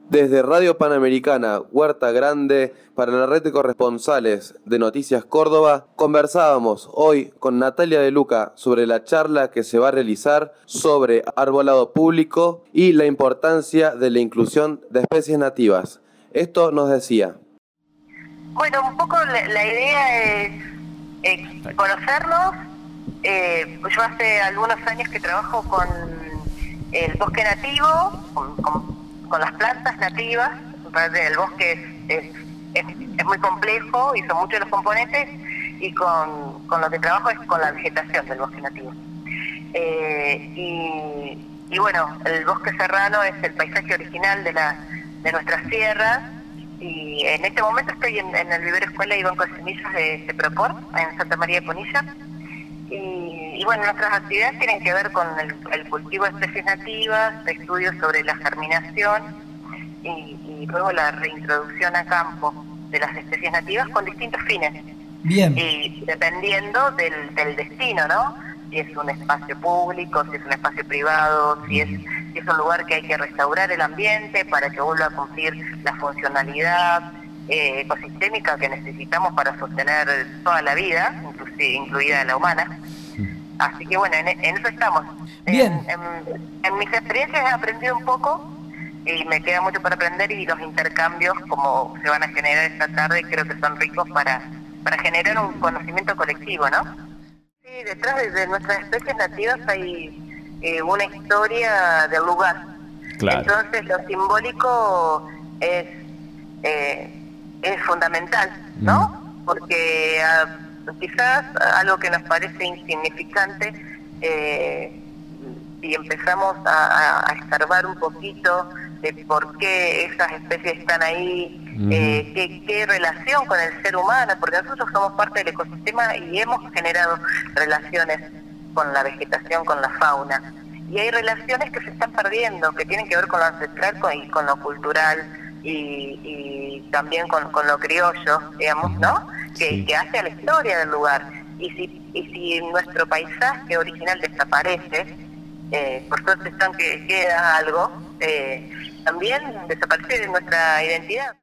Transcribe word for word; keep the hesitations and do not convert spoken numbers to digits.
Desde Radio Panamericana, Huerta Grande, para la red de corresponsales de Noticias Córdoba, conversábamos hoy con Natalia De Luca sobre la charla que se va a realizar sobre arbolado público y la importancia de la inclusión de especies nativas. Esto nos decía. Bueno, un poco la, la idea es eh, conocernos. Eh, yo hace algunos años que trabajo con el bosque nativo, con, con con las plantas nativas. El bosque es, es, es, es muy complejo y son muchos los componentes, y con, con lo que trabajo es con la vegetación del bosque nativo. Eh, y, y bueno, el bosque serrano es el paisaje original de, la, de nuestras sierras, y en este momento estoy en, en el vivero escuela y banco de semillas de CEPROCOR, en Santa María de Punilla. Y, y bueno, nuestras actividades tienen que ver con el, el cultivo de especies nativas, de estudios sobre la germinación y, y luego la reintroducción a campo de las especies nativas con distintos fines. Bien. Y dependiendo del, del destino, ¿no? Si es un espacio público, si es un espacio privado, si es, si es un lugar que hay que restaurar el ambiente para que vuelva a cumplir la funcionalidad Eh, ecosistémica que necesitamos para sostener toda la vida, inclusive, incluida la humana. Así que bueno, en, en eso estamos. Bien. En, en, en mis experiencias he aprendido un poco y me queda mucho para aprender, y los intercambios como se van a generar esta tarde creo que son ricos para, para generar un conocimiento colectivo, ¿no? Sí, detrás de, de nuestras especies nativas hay eh, una historia del lugar. Claro. Entonces lo simbólico es eh, es fundamental, ¿no? Mm. Porque uh, quizás algo que nos parece insignificante, eh, si empezamos a, a escarbar un poquito de por qué esas especies están ahí, mm. eh, qué, qué relación con el ser humano, porque nosotros somos parte del ecosistema y hemos generado relaciones con la vegetación, con la fauna, y hay relaciones que se están perdiendo, que tienen que ver con lo ancestral con, y con lo cultural, Y, y también con, con lo criollo, digamos, ¿no? Que, sí. que hace a la historia del lugar. Y si, y si nuestro paisaje original desaparece, eh, por suerte están que queda algo, eh, también desaparece de nuestra identidad.